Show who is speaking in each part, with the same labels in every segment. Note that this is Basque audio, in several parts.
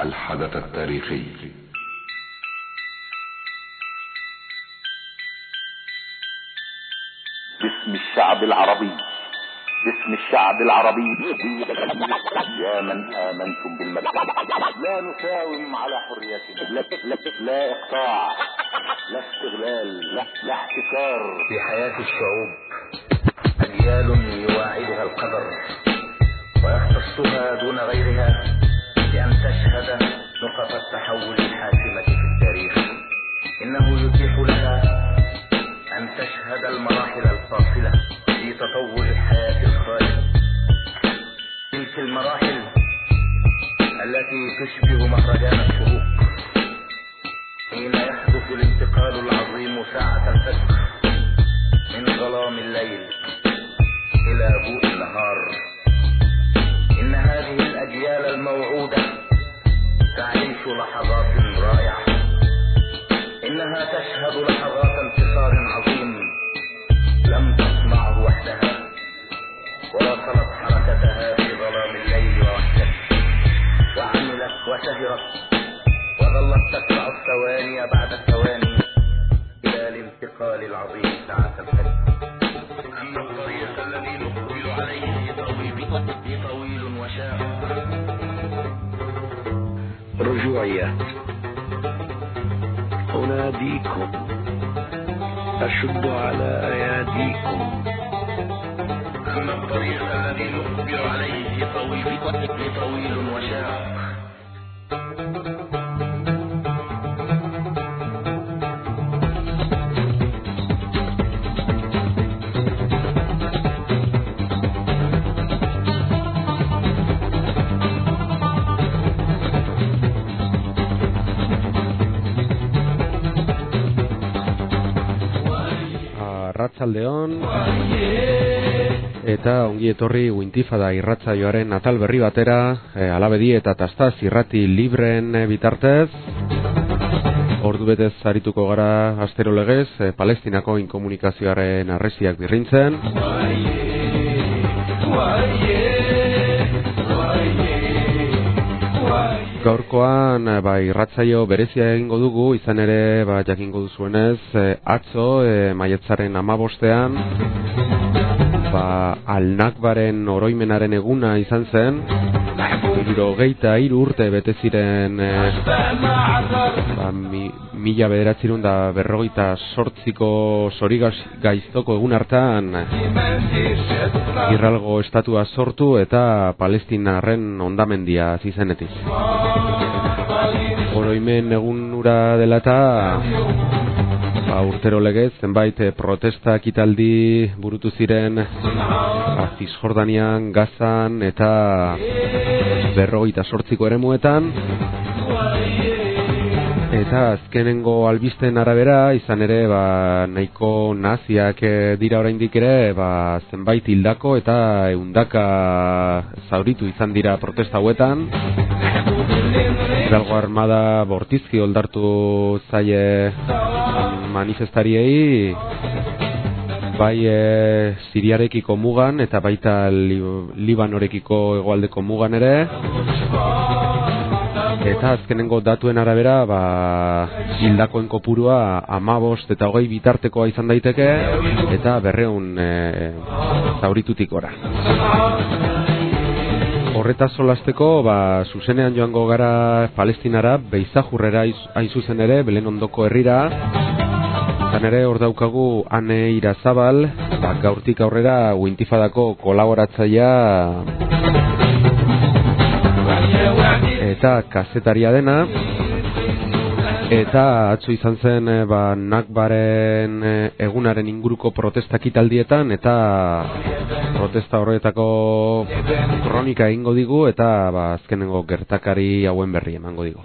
Speaker 1: الحدث التاريخي.
Speaker 2: باسم الشعب العربي، باسم الشعب العربي، يا من آمنتم بالمكتب، لا نساوم على حريتنا، لا إقطاع، لا استغلال، لا احتكار.
Speaker 3: في حياة الشعوب أجيال يواعدها القدر ويختصها دون غيرها بأن تشهد نقط التحول الحاسمة في التاريخ. إنه يتيح لها أن تشهد المراحل الفاصلة في تطور الحياة الخالدة، تلك المراحل التي تشبه مهرجان الشروق حين يحدث الانتقال العظيم ساعة الفجر من ظلام الليل إلى ضوء النهار. إن هذه الأجيال الموعودة تعيش لحظات رائعة، إنها تشهد لحظات انتصار عظيم لم تصنعه وحدها، واصلت حركتها في ظلام الليل ووحدها، وعملت وسهرت وظلت تتبع الثواني بعد الثواني إلى الانتقال العظيم ساعة الفجر. أما الطريق الذي نقبل عليه طويل وشاق.
Speaker 4: رجوعية أناديكم، أشد على أياديكم.
Speaker 3: أما الطريق الذي نقبل عليه طويل وشاق.
Speaker 5: Arratsaldeon eta ongi etorri Uintifada irratsaioaren atal berri batera, Alabedi eta Tastaz irrati libreen bitartez. Ordu betez arituko gara astero legez Palestinako inkomunikazioaren arresiak birrintzen. Gaurkoan irratsaio berezia egingo dugu, izan ere jakingo duzuenez atzo maiatzaren 15ean Al-Nakbaren oroimenaren eguna izan zen. 73 urte bete ziren 1948ko Zorigaiztoko egun hartan Israelgo estatua sortu eta Palestinarren hondamendia zizenetik. Oroimen egunura dela eta urtero legez zenbait protesta ekitaldi burutu ziren Cisjordanian, Gazan eta 58ko eremuetan. Eta azkenengo albisten arabera, izan ere nahiko naziak dira oraindik ere, zenbait hildako eta 100 zauritu izan dira protesta hauetan. Israelgo armada bortizki oldartu zaie manifestariei, bai Siriarekiko mugan eta baita Libanorekiko hegoaldeko mugan ere. Eta azkenengo datuen arabera hildakoen kopurua 15 eta 20 bitartekoa izan daiteke, eta 200 zauritutik gora. Horretaz solasteko zuzenean joango gara Palestinara, Beizajurrera hain zuzen ere, Belen ondoko herrira. Izan ere hor daukagu Ane Irazabal, gaurtik aurrera Uintifadako kolaboratzailea eta kazetaria dena. Eta atzo izan zen Nakbaren egunaren inguruko protesta ekitaldietan, eta protesta horretako kronika egingo digu, eta azkenengo gertakari hauen berri emango digu.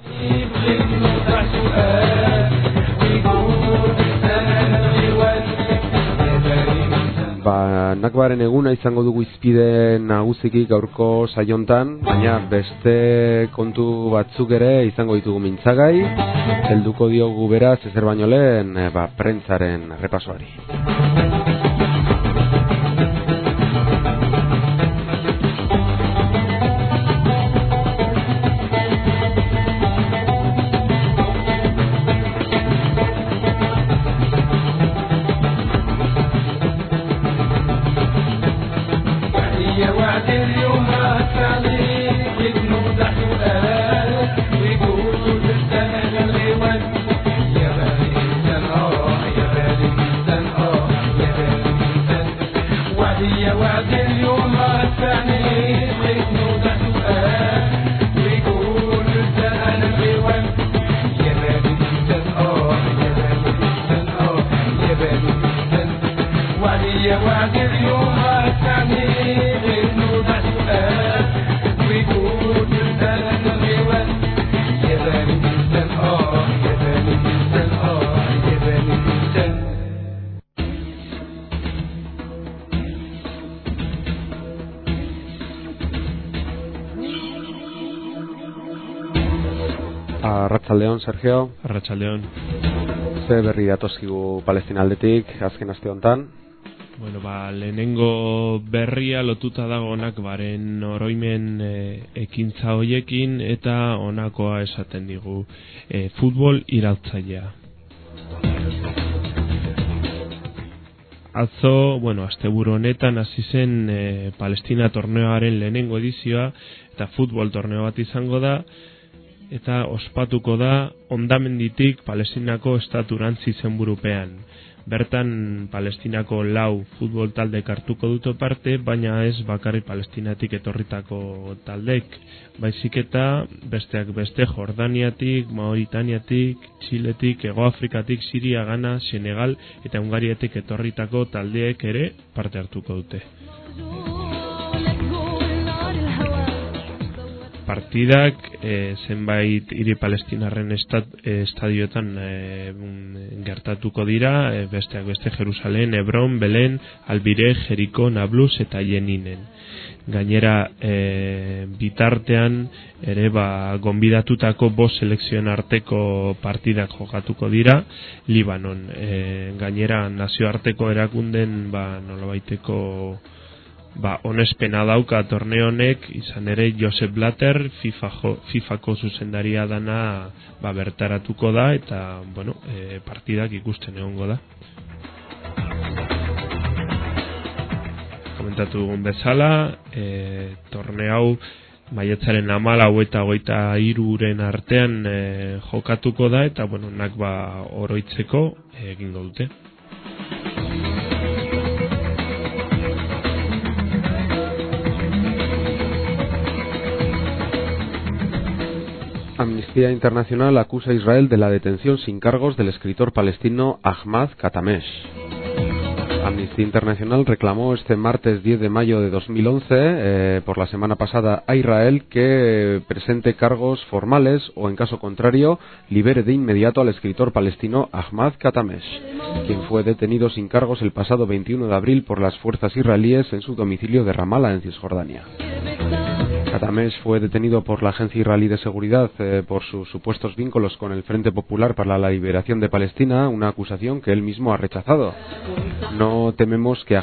Speaker 5: Nakbaren eguna izango dugu izpide nagusiki gaurko saiontan, baina beste kontu batzuk ere izango ditugu mintzagai. Helduko diogu beraz ezer baino lehen prentzaren repasoari. Arratsaldeon, Sergio.
Speaker 1: Arratsaldeon.
Speaker 5: Ze berri datozkigu Palestina aldetik azken aste hontan?
Speaker 1: Bueno, lehenengo berria lotuta dago Nakbaren oroimen ekintza hoiekin eta honakoa esaten digu futbol iraultzailea. Atzo, asteburu honetan hasi zen Palestina torneoaren lehenengo edizioa eta futbol torneo bat izango da eta ospatuko da Hondamenditik Palestinako estaturantz izenburupean. Bertan Palestinako 4 futbol taldek hartuko dute parte, baina ez bakarrik Palestinatik etorritako taldek, baizik eta besteak beste Jordaniatik, Mauritaniatik, Txiletik, Hego Afrikatik, Siria, Ghana, Senegal eta Hungariatik etorritako taldeek ere parte hartuko dute. Partidak zenbait hiri palestinarren estadioetan gertatuko dira, besteak beste Jerusalem, Hebron, Belen, Albire, Jeriko, Nablus eta Jeninen. Gainera bitartean ere gonbidatutako 5 selekzioen arteko partidak jokatuko dira Libanon. Gainera nazioarteko erakunden nolabaiteko onespena dauka torneo honek, izan ere Josep Blatter FIFako zuzendaria dana bertaratuko da eta partidak ikusten egongo da. Komentatu dugun bezala, torneo hau maiatzaren 14 eta 23 artean jokatuko da eta Nakba oroitzeko egingo dute.
Speaker 5: Amnistía Internacional acusa a Israel de la detención sin cargos del escritor palestino Ahmad Katamesh. Amnistía Internacional reclamó este martes 10 de mayo de 2011, por la semana pasada, a Israel que presente cargos formales o, en caso contrario, libere de inmediato al escritor palestino Ahmad Katamesh, quien fue detenido sin cargos el pasado 21 de abril por las fuerzas israelíes en su domicilio de Ramallah, en Cisjordania. Katamesh fue detenido por la Agencia Israelí de Seguridad por sus supuestos vínculos con el Frente Popular para la Liberación de Palestina, una acusación que él mismo ha rechazado. Nos tememos que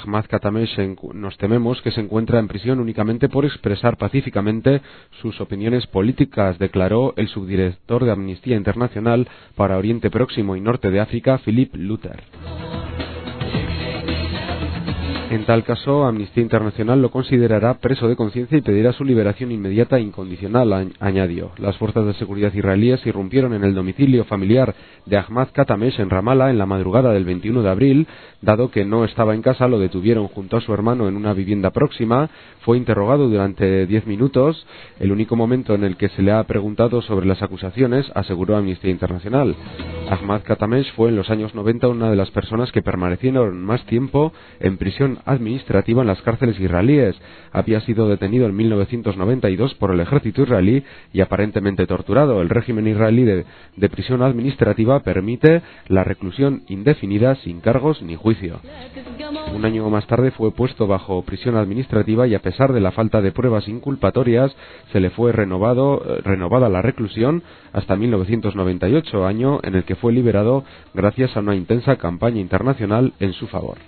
Speaker 5: se encuentra en prisión únicamente por expresar pacíficamente sus opiniones políticas, declaró el subdirector de Amnistía Internacional para Oriente Próximo y Norte de África, Philip Luther. En tal caso, Amnistía Internacional lo considerará preso de conciencia y pedirá su liberación inmediata e incondicional, añadió. Las fuerzas de seguridad israelíes irrumpieron en el domicilio familiar de Ahmad Katamesh en Ramallah en la madrugada del 21 de abril. Dado que no estaba en casa, lo detuvieron junto a su hermano en una vivienda próxima. Fue interrogado durante 10 minutos, el único momento en el que se le ha preguntado sobre las acusaciones, aseguró Amnistía Internacional. Ahmad Katamesh fue en los años 90 una de las personas que permanecieron más tiempo en prisión administrativa en las cárceles israelíes. Había sido detenido en 1992 por el ejército israelí y aparentemente torturado. El régimen israelí de prisión administrativa permite la reclusión indefinida sin cargos ni juicio. Un año más tarde fue puesto bajo prisión administrativa y a pesar de la falta de pruebas inculpatorias se le fue renovada la reclusión hasta 1998, año en el que fue liberado gracias a una intensa campaña internacional en su favor.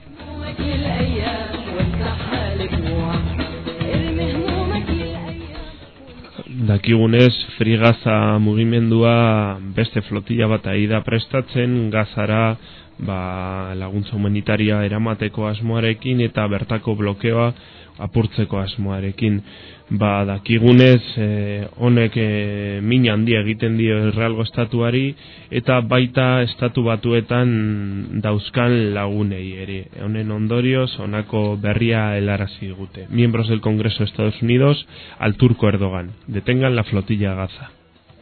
Speaker 1: Dakigunez, Free Gaza mugimendua beste flotilla bat ari da prestatzen Gazara laguntza humanitaria eramateko asmoarekin eta bertako blokeoa apurtzeko asmoarekin. Dakigunez, honek min handia egiten dio Israelgo estatuari eta baita estatu batuetan dauzkan lagunei ere. Honen ondorioz, honako berria helarazi digute. Miembros del Congreso de Estados Unidos al turco Erdogan. Detengan la flotilla Gaza.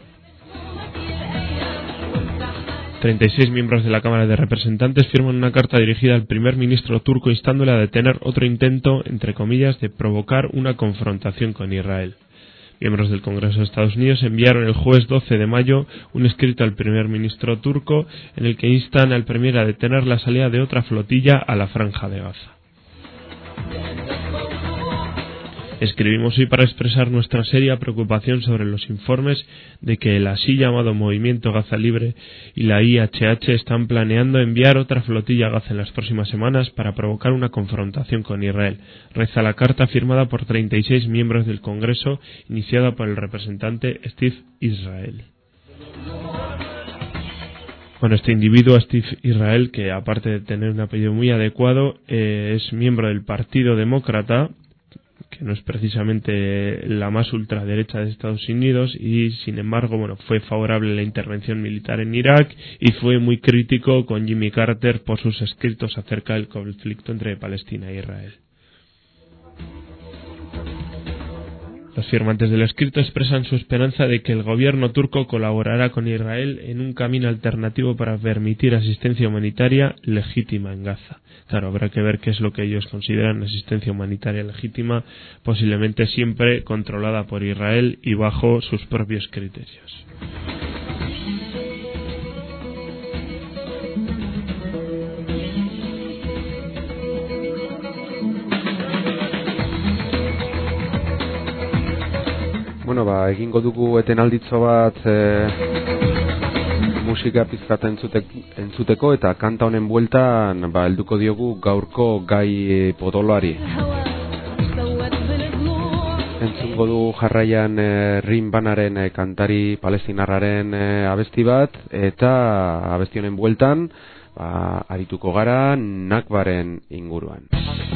Speaker 1: 36 miembros de la Cámara de Representantes firman una carta dirigida al primer ministro turco instándole a detener otro intento, entre comillas, de provocar una confrontación con Israel. Miembros del Congreso de Estados Unidos enviaron el jueves 12 de mayo un escrito al primer ministro turco en el que instan al premier a detener la salida de otra flotilla a la Franja de Gaza. Escribimos hoy para expresar nuestra seria preocupación sobre los informes de que el así llamado Movimiento Gaza Libre y la IHH están planeando enviar otra flotilla a Gaza en las próximas semanas para provocar una confrontación con Israel. Reza la carta firmada por 36 miembros del Congreso, iniciada por el representante Steve Israel. Bueno, este individuo, Steve Israel, que aparte de tener un apellido muy adecuado, es miembro del Partido Demócrata, que no es precisamente la más ultraderecha de Estados Unidos, y sin embargo, bueno, fue favorable a la intervención militar en Irak y fue muy crítico con Jimmy Carter por sus escritos acerca del conflicto entre Palestina e Israel. Los firmantes del escrito expresan su esperanza de que el gobierno turco colaborará con Israel en un camino alternativo para permitir asistencia humanitaria legítima en Gaza. Claro, habrá que ver qué es lo que ellos consideran asistencia humanitaria legítima, posiblemente siempre controlada por Israel y bajo sus propios criterios.
Speaker 5: Bueno, egingo dugu etenalditzo bat musika pizkat entzuteko eta kanta honen bueltan helduko diogu gaurko gai potoloari. Entzungo du jarraian Rim Banaren kantari palestinarraren abesti bat, eta abesti honen bueltan arituko gara Nakbaren inguruan.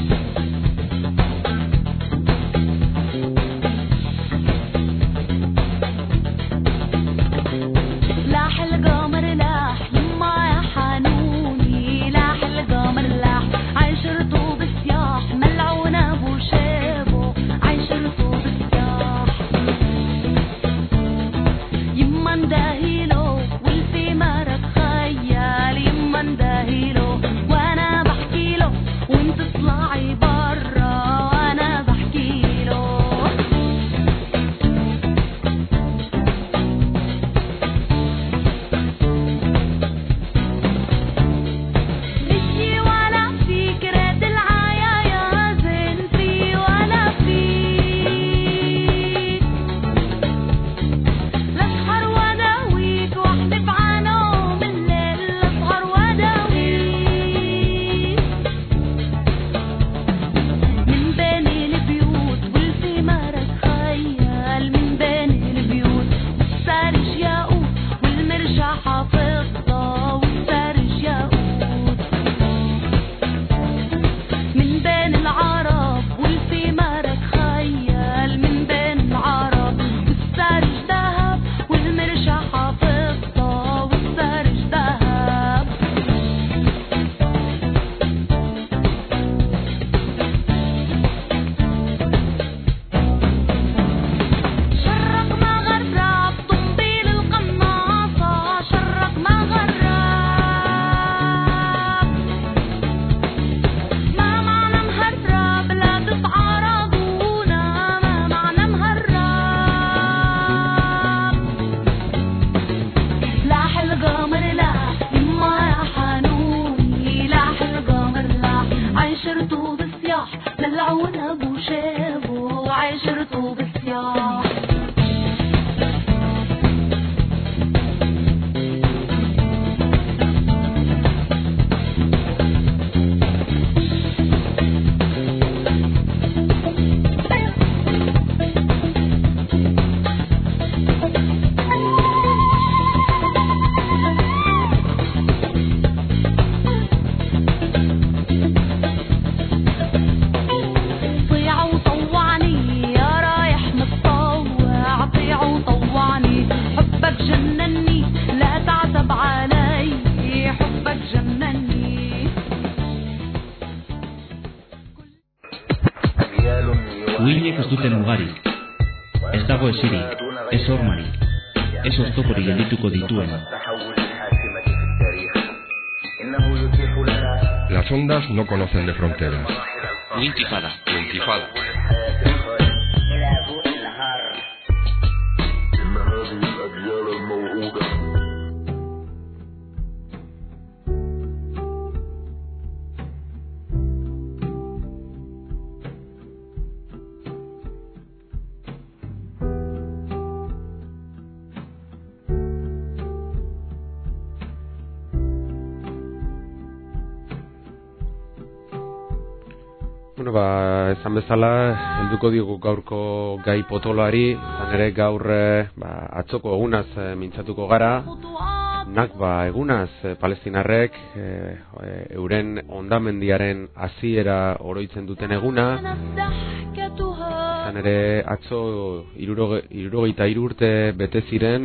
Speaker 6: Uhinek ez duten mugarik, ez dago esirik, ez hormarik, ez oztoporik geldituko dituena.
Speaker 7: Las ondas no conocen de fronteras.
Speaker 6: Intifada.
Speaker 7: Intifada.
Speaker 5: Bueno, esan bezala, helduko diogu gaurko gai potoloari, izan ere gaur atzoko egunaz mintzatuko gara, Nakba egunaz, palestinarrek euren hondamendiaren hasiera oroitzen duten eguna, izan ere atzo 73 urte bete ziren,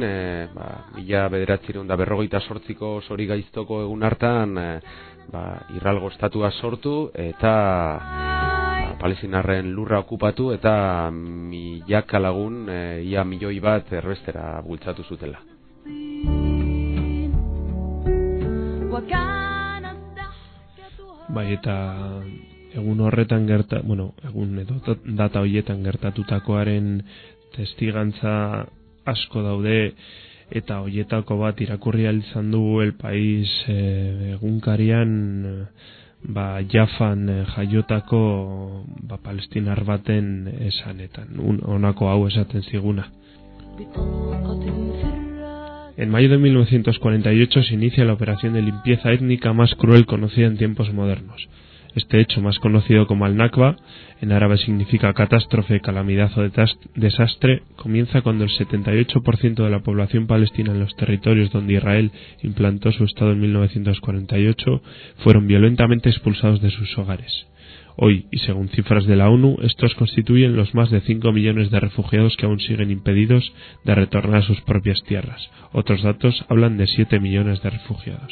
Speaker 5: 1948ko Sori Gaiztoko egun hartan, Israelgo estatua sortu eta palestinarren lurra okupatu eta milaka lagun, ia milioi bat erbestera bultzatu zutela.
Speaker 1: Bai, eta egun horretan egun edo data horietan gertatutakoaren testigantza asko daude, eta hoietako bat irakurri ahal izan dugu El País egunkarian, Jafan jaiotako palestinar baten esanetan, honako hau esaten ziguna. En mayo de 1948 se inicia la operación de limpieza étnica más cruel conocida en tiempos modernos. Este hecho, más conocido como el Nakba, en árabe significa catástrofe, calamidad o desastre, comienza cuando el 78% de la población palestina en los territorios donde Israel implantó su Estado en 1948 fueron violentamente expulsados de sus hogares. Hoy, y según cifras de la ONU, estos constituyen los más de 5 millones de refugiados que aún siguen impedidos de retornar a sus propias tierras. Otros datos hablan de 7 millones de refugiados.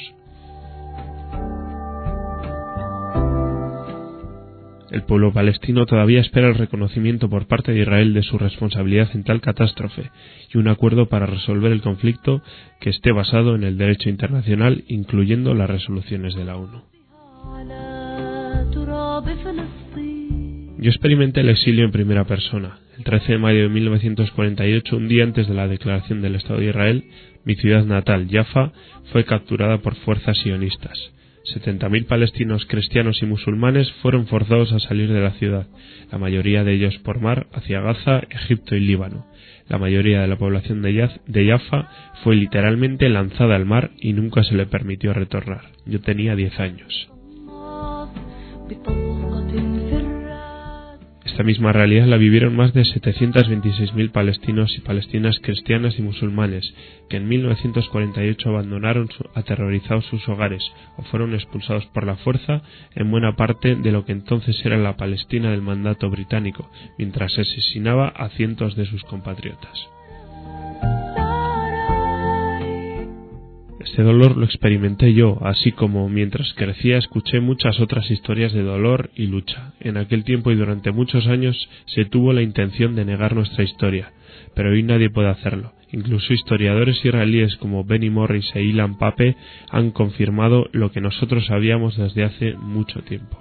Speaker 1: El pueblo palestino todavía espera el reconocimiento por parte de Israel de su responsabilidad en tal catástrofe y un acuerdo para resolver el conflicto que esté basado en el derecho internacional, incluyendo las resoluciones de la ONU. Yo experimenté el exilio en primera persona. El 13 de mayo de 1948, un día antes de la declaración del Estado de Israel, mi ciudad natal, Jaffa, fue capturada por fuerzas sionistas. 70.000 palestinos, cristianos y musulmanes fueron forzados a salir de la ciudad, la mayoría de ellos por mar, hacia Gaza, Egipto y Líbano. La mayoría de la población de Jaffa fue literalmente lanzada al mar y nunca se le permitió retornar. Yo tenía 10 años. Esta misma realidad la vivieron más de 726.000 palestinos y palestinas cristianas y musulmanes que en 1948 abandonaron aterrorizados sus hogares o fueron expulsados por la fuerza en buena parte de lo que entonces era la Palestina del mandato británico, mientras se asesinaba a cientos de sus compatriotas. Este dolor lo experimenté yo, así como mientras crecía escuché muchas otras historias de dolor y lucha. En aquel tiempo y durante muchos años se tuvo la intención de negar nuestra historia, pero hoy nadie puede hacerlo. Incluso historiadores israelíes como Benny Morris e Ilan Pape han confirmado lo que nosotros sabíamos desde hace mucho tiempo.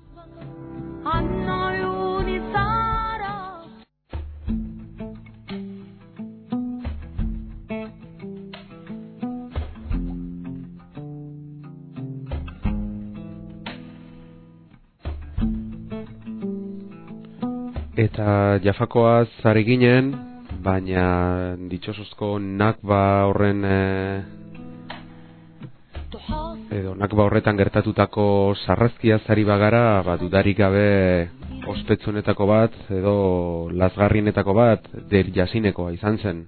Speaker 5: Eta Jafakoaz ari ginen, baina ditxosozko Nakba horren edo Nakba horretan gertatutako sarrazkiaz ari bagara, dudarik gabe ospetsuenetako bat edo lazgarrienetako bat Deir Yassinekoa izan zen.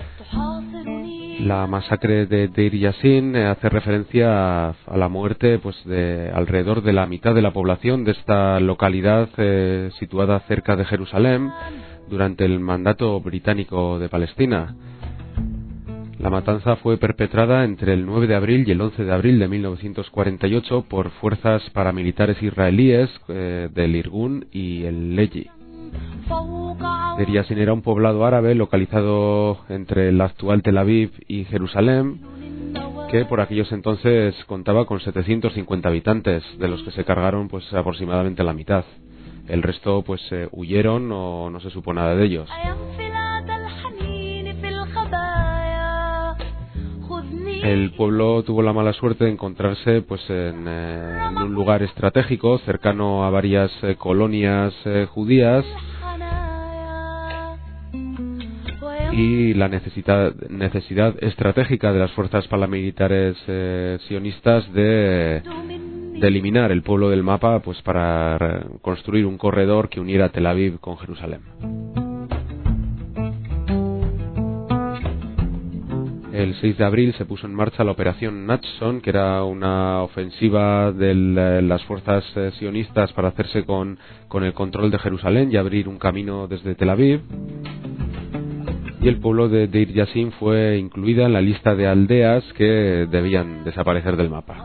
Speaker 5: La masacre de Deir Yassin hace referencia a la muerte de alrededor de la mitad de la población de esta localidad situada cerca de Jerusalén durante el mandato británico de Palestina. La matanza fue perpetrada entre el 9 de abril y el 11 de abril de 1948 por fuerzas paramilitares israelíes del Irgun y el Leji. Deir Yassin era un poblado árabe localizado entre el actual Tel Aviv y Jerusalén, que por aquellos entonces contaba con 750 habitantes, de los que se cargaron aproximadamente la mitad. El resto huyeron o no se supo nada de ellos. El pueblo tuvo la mala suerte de encontrarse en un lugar estratégico cercano a varias colonias judías, y la necesidad estratégica de las fuerzas paramilitares sionistas de de eliminar el pueblo del mapa, pues para construir un corredor que uniera Tel Aviv con Jerusalén. El 6 de abril se puso en marcha la operación Natson, que era una ofensiva de las fuerzas sionistas para hacerse con el control de Jerusalén y abrir un camino desde Tel Aviv. Y el pueblo de Deir Yassin fue incluida en la lista de aldeas que debían desaparecer del mapa.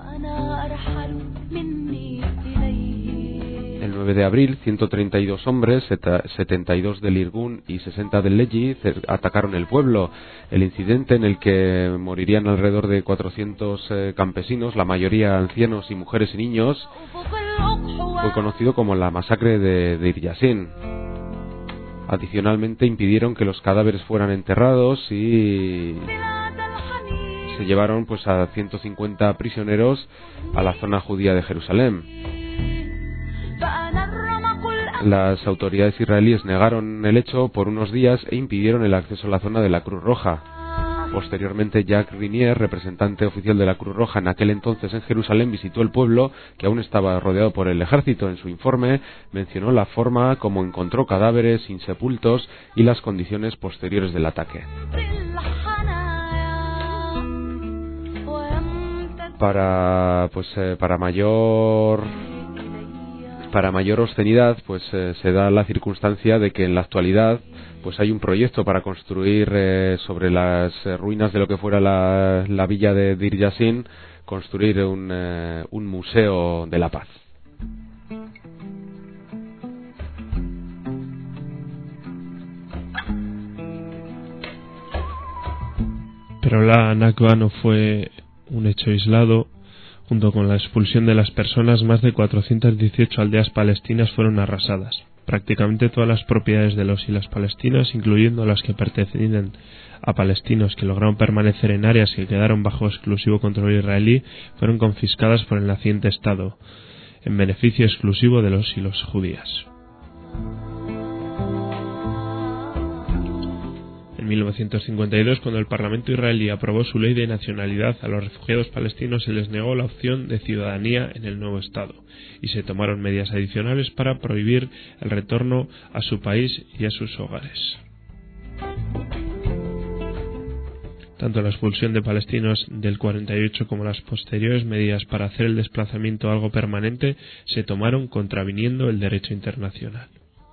Speaker 5: El 9 de abril, 132 hombres, 72 del Irgun y 60 del Leji, atacaron el pueblo. El incidente, en el que morirían alrededor de 400 campesinos, la mayoría ancianos y mujeres y niños, fue conocido como la masacre de Deir Yassin. Adicionalmente, impidieron que los cadáveres fueran enterrados y se llevaron pues a 150 prisioneros a la zona judía de Jerusalén. Las autoridades israelíes negaron el hecho por unos días e impidieron el acceso a la zona de la Cruz Roja. Posteriormente, Jacques Rinier, representante oficial de la Cruz Roja en aquel entonces en Jerusalén, visitó el pueblo, que aún estaba rodeado por el ejército. En su informe mencionó la forma como encontró cadáveres insepultos y las condiciones posteriores del ataque. Para mayor obscenidad, pues se da la circunstancia de que en la actualidad pues hay un proyecto para construir sobre las ruinas de lo que fuera la villa de Deir Yassin, construir un museo de la paz.
Speaker 1: Pero la Nakba no fue un hecho aislado. Junto con la expulsión de las personas, más de 418 aldeas palestinas fueron arrasadas. Prácticamente todas las propiedades de los y las palestinas, incluyendo las que pertenecían a palestinos que lograron permanecer en áreas que quedaron bajo exclusivo control israelí, fueron confiscadas por el naciente Estado, en beneficio exclusivo de los y las judías. En 1952, cuando el Parlamento israelí aprobó su ley de nacionalidad, a los refugiados palestinos se les negó la opción de ciudadanía en el nuevo Estado, y se tomaron medidas adicionales para prohibir el retorno a su país y a sus hogares. Tanto la expulsión de palestinos del 48 como las posteriores medidas para hacer el desplazamiento algo permanente se tomaron contraviniendo el derecho internacional.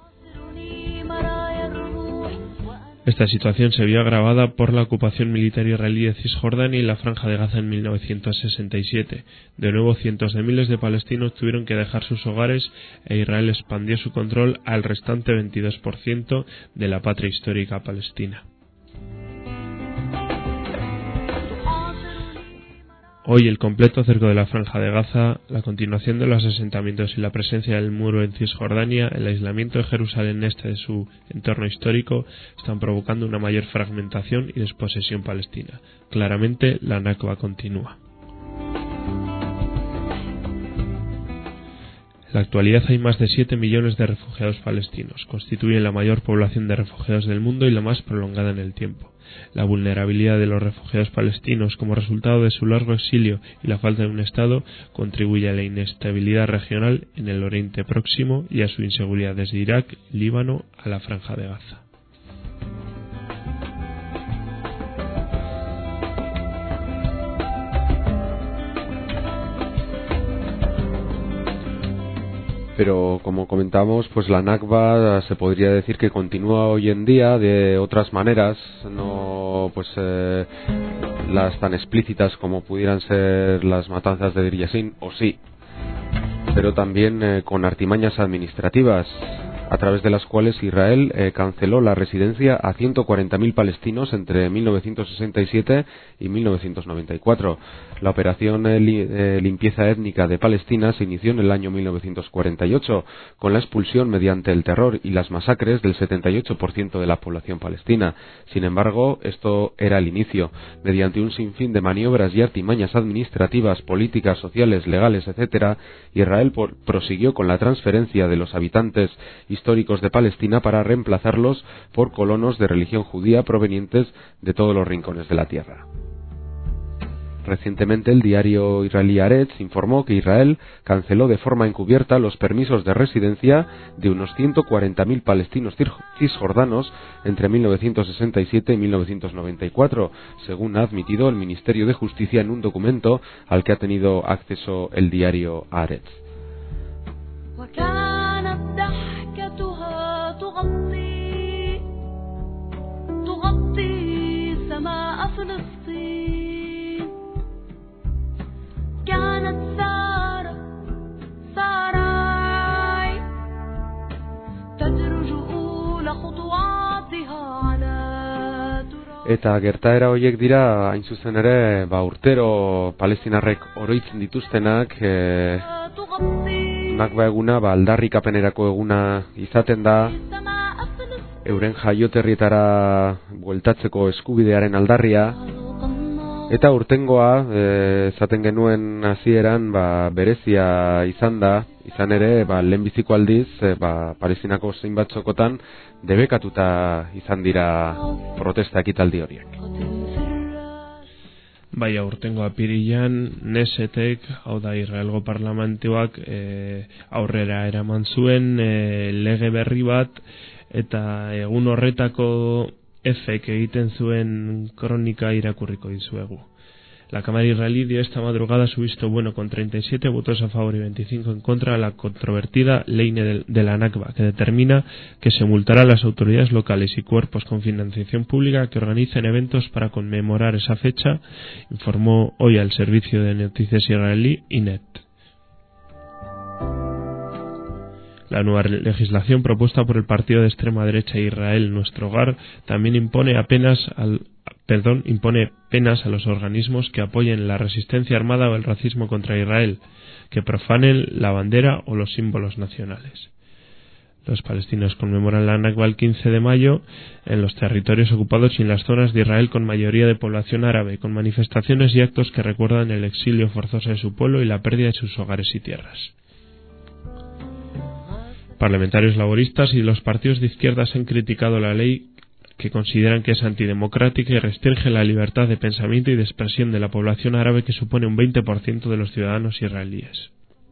Speaker 1: Esta situación se vio agravada por la ocupación militar israelí de Cisjordania y la Franja de Gaza en 1967. De nuevo, cientos de miles de palestinos tuvieron que dejar sus hogares e Israel expandió su control al restante 22% de la patria histórica palestina. Hoy el completo cerco de la Franja de Gaza, la continuación de los asentamientos y la presencia del muro en Cisjordania, el aislamiento de Jerusalén este de su entorno histórico, están provocando una mayor fragmentación y desposesión palestina. Claramente, la Nakba continúa. En la actualidad hay más de 7 millones de refugiados palestinos. Constituyen la mayor población de refugiados del mundo y la más prolongada en el tiempo. La vulnerabilidad de los refugiados palestinos como resultado de su largo exilio y la falta de un Estado contribuye a la inestabilidad regional en el Oriente Próximo y a su inseguridad desde Irak, Líbano a la Franja de Gaza.
Speaker 5: Pero como comentamos, pues la Nakba se podría decir que continúa hoy en día de otras maneras, no pues las tan explícitas como pudieran ser las matanzas de Deir Yassin, o sí, pero también con artimañas administrativas, a través de las cuales Israel canceló la residencia a 140.000 palestinos entre 1967 y 1994. La operación limpieza étnica de Palestina se inició en el año 1948 con la expulsión mediante el terror y las masacres del 78% de la población palestina. Sin embargo, esto era el inicio. Mediante un sinfín de maniobras y artimañas administrativas, políticas, sociales, legales, etc., Israel prosiguió con la transferencia de los habitantes históricos de Palestina para reemplazarlos por colonos de religión judía provenientes de todos los rincones de la tierra. Recientemente el diario israelí Haaretz informó que Israel canceló de forma encubierta los permisos de residencia de unos 140.000 palestinos cisjordanos entre 1967 y 1994, según ha admitido el Ministerio de Justicia en un documento al que ha tenido acceso el diario Haaretz. Eta gertaera horiek dira, hain zuzen ere, urtero palestinarrek oroitzen dituztenak, Nakba eguna, aldarrikapenerako eguna izaten da, euren jaioterrietara bueltatzeko eskubidearen aldarria, eta urtengoa, esaten genuen hasieran, berezia izan da, izan ere, lehenbiziko aldiz, Palestinako zeinbat txokotan, debekatuta izan dira protesta ekitaldi horiek.
Speaker 1: Bai, urtengo apirilan, Nesetek, hau da Israelgo parlamentuak, aurrera eraman zuen lege berri bat, eta egun horretako efek egiten zuen kronika irakurriko dizuegu. La Cámara israelí dio esta madrugada su visto bueno con 37 votos a favor y 25 en contra a la controvertida ley de la Nakba, que determina que se multará a las autoridades locales y cuerpos con financiación pública que organicen eventos para conmemorar esa fecha, informó hoy al servicio de noticias israelí Ynet. La nueva legislación propuesta por el partido de extrema derecha Israel Nuestro Hogar también impone penas a los organismos que apoyen la resistencia armada o el racismo contra Israel, que profanen la bandera o los símbolos nacionales. Los palestinos conmemoran la Nakba el 15 de mayo en los territorios ocupados y en las zonas de Israel con mayoría de población árabe, con manifestaciones y actos que recuerdan el exilio forzoso de su pueblo y la pérdida de sus hogares y tierras. Parlamentarios laboristas y los partidos de izquierdas han criticado la ley, que consideran que es antidemocrática y restringe la libertad de pensamiento y de expresión de la población árabe, que supone un 20% de los ciudadanos israelíes.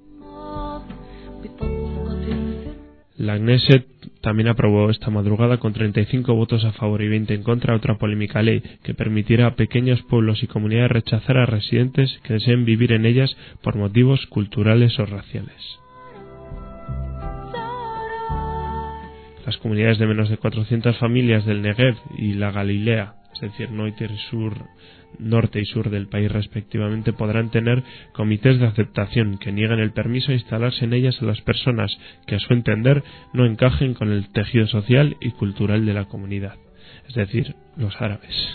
Speaker 1: La Knesset también aprobó esta madrugada con 35 votos a favor y 20 en contra otra polémica ley que permitirá a pequeños pueblos y comunidades rechazar a residentes que deseen vivir en ellas por motivos culturales o raciales. Las comunidades de menos de 400 familias del Negev y la Galilea, es decir, norte y sur del país respectivamente, podrán tener comités de aceptación que niegan el permiso a instalarse en ellas a las personas que a su entender no encajen con el tejido social y cultural de la comunidad, es decir, los árabes.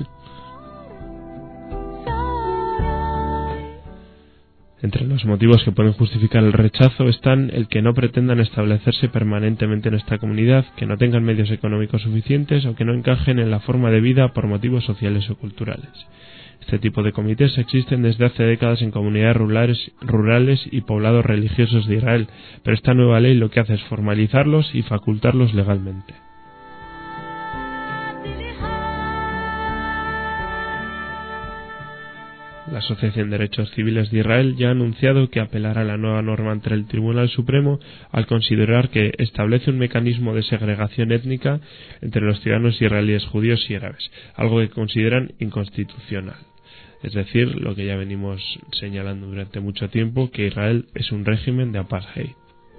Speaker 1: Entre los motivos que pueden justificar el rechazo están el que no pretendan establecerse permanentemente en esta comunidad, que no tengan medios económicos suficientes o que no encajen en la forma de vida por motivos sociales o culturales. Este tipo de comités existen desde hace décadas en comunidades rurales y poblados religiosos de Israel, pero esta nueva ley lo que hace es formalizarlos y facultarlos legalmente. La Asociación de Derechos Civiles de Israel ya ha anunciado que apelará la nueva norma ante el Tribunal Supremo al considerar que establece un mecanismo de segregación étnica entre los ciudadanos israelíes judíos y árabes, algo que consideran inconstitucional. Es decir, lo que ya venimos señalando durante mucho tiempo, que Israel es un régimen de apartheid.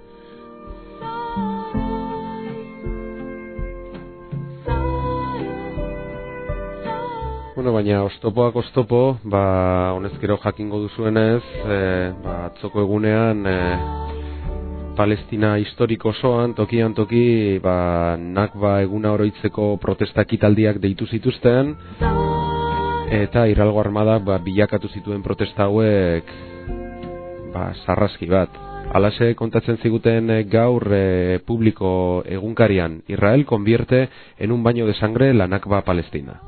Speaker 5: Bueno, baina oztopoak oztopo, honezkero jakingo duzuenez, atzoko egunean Palestina historiko osoan, tokian toki, Nakba eguna oroitzeko protesta ekitaldiak deitu zituzten, eta Israelgo armadak bilakatu zituen protesta hauek sarraski bat. Halaxe kontatzen ziguten gaur publiko egunkarian, Israel convierte en un baño de sangre la Nakba Palestina.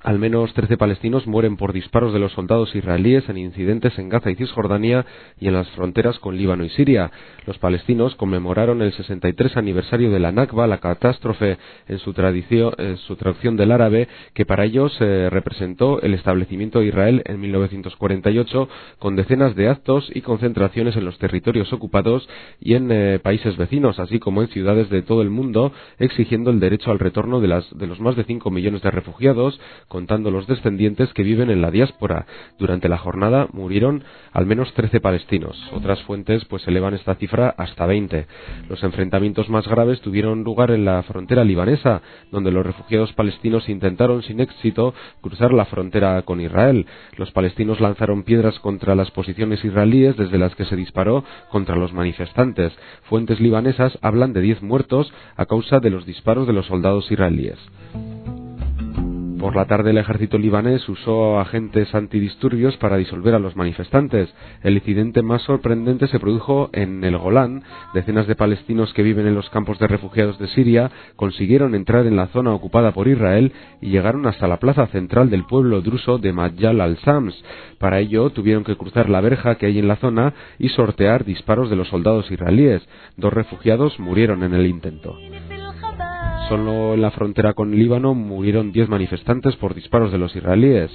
Speaker 5: Al menos 13 palestinos mueren por disparos de los soldados israelíes en incidentes en Gaza y Cisjordania y en las fronteras con Líbano y Siria. Los palestinos conmemoraron el 63 aniversario de la Nakba, la catástrofe en su traducción del árabe, que para ellos representó el establecimiento de Israel en 1948, con decenas de actos y concentraciones en los territorios ocupados y en países vecinos, así como en ciudades de todo el mundo, exigiendo el derecho al retorno de los más de 5 millones de refugiados, contando los descendientes que viven en la diáspora. Durante la jornada murieron al menos 13 palestinos. Otras fuentes pues elevan esta cifra hasta 20. Los enfrentamientos más graves tuvieron lugar en la frontera libanesa, donde los refugiados palestinos intentaron sin éxito cruzar la frontera con Israel. Los palestinos lanzaron piedras contra las posiciones israelíes, desde las que se disparó contra los manifestantes. Fuentes libanesas hablan de 10 muertos a causa de los disparos de los soldados israelíes. Por la tarde el ejército libanés usó agentes antidisturbios para disolver a los manifestantes. El incidente más sorprendente se produjo en el Golán. Decenas de palestinos que viven en los campos de refugiados de Siria consiguieron entrar en la zona ocupada por Israel y llegaron hasta la plaza central del pueblo druso de Majal al-Shams. Para ello tuvieron que cruzar la verja que hay en la zona y sortear disparos de los soldados israelíes. 2 refugiados murieron en el intento. Solo en la frontera con Líbano murieron 10 manifestantes por disparos de los israelíes.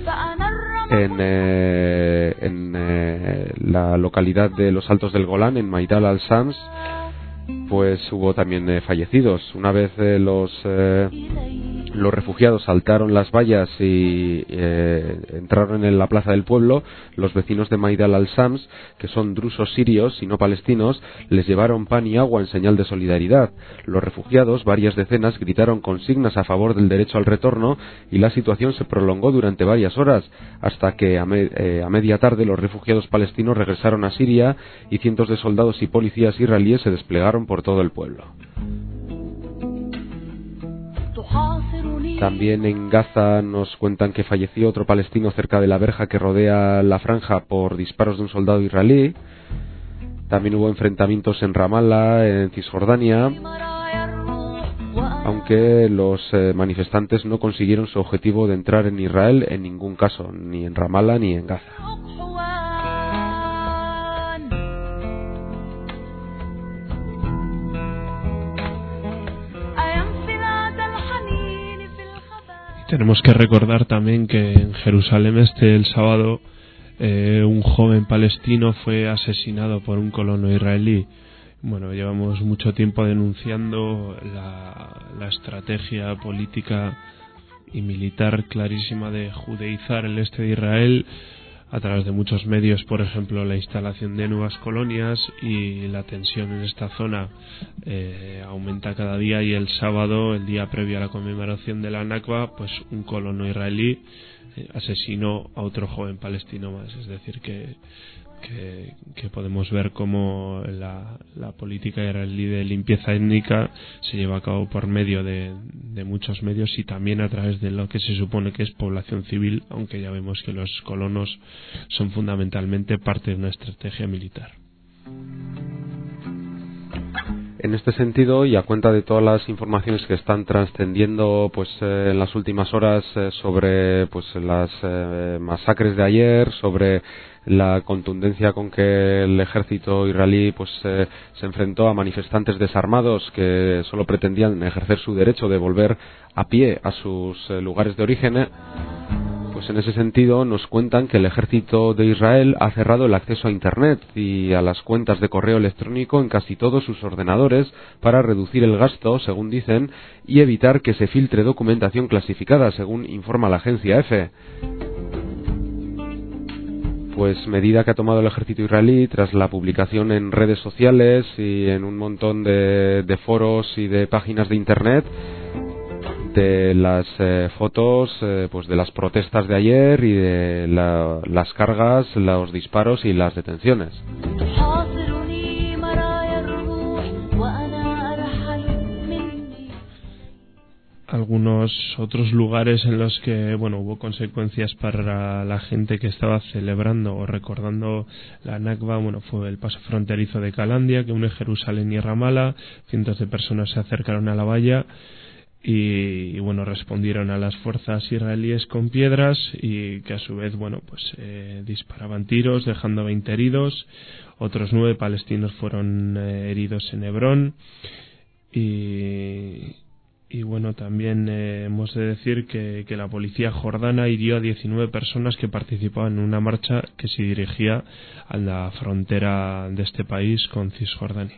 Speaker 5: En la localidad de los Altos del Golán, en Maidal al-Shams, pues hubo también fallecidos. Una vez los refugiados saltaron las vallas y entraron en la plaza del pueblo, los vecinos de Maidal al-Shams, que son drusos sirios y no palestinos, les llevaron pan y agua en señal de solidaridad. Los refugiados, varias decenas, gritaron consignas a favor del derecho al retorno y la situación se prolongó durante varias horas, hasta que a media tarde los refugiados palestinos regresaron a Siria y cientos de soldados y policías israelíes se desplegaron por todo el pueblo. También en Gaza nos cuentan que falleció otro palestino cerca de la verja que rodea la franja por disparos de un soldado israelí. También hubo enfrentamientos en Ramallah, en Cisjordania, aunque los manifestantes no consiguieron su objetivo de entrar en Israel en ningún caso, ni en Ramallah ni en Gaza.
Speaker 1: Tenemos que recordar también que en Jerusalén el sábado un joven palestino fue asesinado por un colono israelí. Bueno, llevamos mucho tiempo denunciando la estrategia política y militar clarísima de judeizar el este de Israel a través de muchos medios, por ejemplo la instalación de nuevas colonias, y la tensión en esta zona aumenta cada día. Y el sábado, el día previo a la conmemoración de la Nakba, pues un colono israelí asesinó a otro joven palestino más. Es decir, que podemos ver cómo la política israelí de limpieza étnica se lleva a cabo por medio de muchos medios y también a través de lo que se supone que es población civil, aunque ya vemos que los colonos son fundamentalmente parte de una estrategia militar.
Speaker 5: En este sentido, y a cuenta de todas las informaciones que están trascendiendo pues en las últimas horas sobre pues las masacres de ayer, sobre la contundencia con que el ejército israelí pues se enfrentó a manifestantes desarmados que solo pretendían ejercer su derecho de volver a pie a sus lugares de origen, pues en ese sentido nos cuentan que el ejército de Israel ha cerrado el acceso a Internet y a las cuentas de correo electrónico en casi todos sus ordenadores para reducir el gasto, según dicen, y evitar que se filtre documentación clasificada, según informa la agencia EFE. Pues medida que ha tomado el ejército israelí tras la publicación en redes sociales y en un montón de foros y de páginas de Internet de las fotos pues de las protestas de ayer y de las cargas, los disparos y las detenciones.
Speaker 1: Algunos otros lugares en los que hubo consecuencias para la gente que estaba celebrando o recordando la Nakba, fue el paso fronterizo de Calandia, que une Jerusalén y Ramallah. Cientos de personas se acercaron a la valla y bueno, respondieron a las fuerzas israelíes con piedras y que a su vez, bueno, pues disparaban tiros, dejando 20 heridos. Otros 9 palestinos fueron heridos en Hebrón y bueno, también hemos de decir que la policía jordana hirió a 19 personas que participaban en una marcha que se dirigía a la frontera de este país con Cisjordania.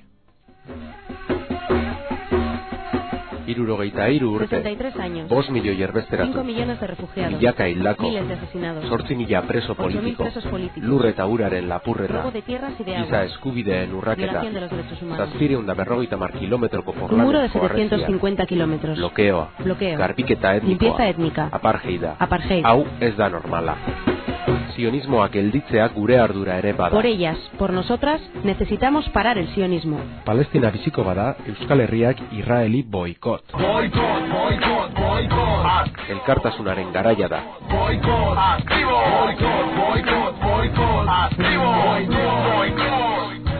Speaker 5: 63 urte,
Speaker 8: 63 años,
Speaker 5: 5 milioi erbezteratu,
Speaker 8: 5 millones de refugiados,
Speaker 5: milaka hildako,
Speaker 8: miles de asesinados,
Speaker 5: 8.000 preso
Speaker 8: 8.000
Speaker 5: politiko,
Speaker 8: presos políticos,
Speaker 5: lur eta uraren lapurreta,
Speaker 8: robo de tierras y de
Speaker 5: giza
Speaker 8: agua,
Speaker 5: eskubideen urraketa,
Speaker 8: violación de los derechos humanos,
Speaker 5: 750 kilometroko
Speaker 8: un muro de
Speaker 5: porlanezko
Speaker 8: 750 kilómetros,
Speaker 5: blokeoa,
Speaker 8: bloqueo,
Speaker 5: garbiketa
Speaker 8: limpieza
Speaker 5: etnikoa,
Speaker 8: étnica,
Speaker 5: apartheida,
Speaker 8: apartheid.
Speaker 5: hau ez da normala. Sionismoak gelditzea gure ardura ere bada.
Speaker 8: Por ellas, por nosotras, necesitamos parar el sionismo.
Speaker 5: Palestina biziko bada, Euskal Herriak Israeli boikot.
Speaker 3: Boicot, boicot, boicot.
Speaker 5: Elkartasunaren garaia da.
Speaker 3: Boicot, activo. Boicot, boicot, boicot. Activo. Boicot, boicot.